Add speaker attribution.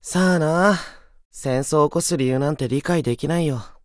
Speaker 1: さあな。戦争を起こす理由なんて理解できないよ。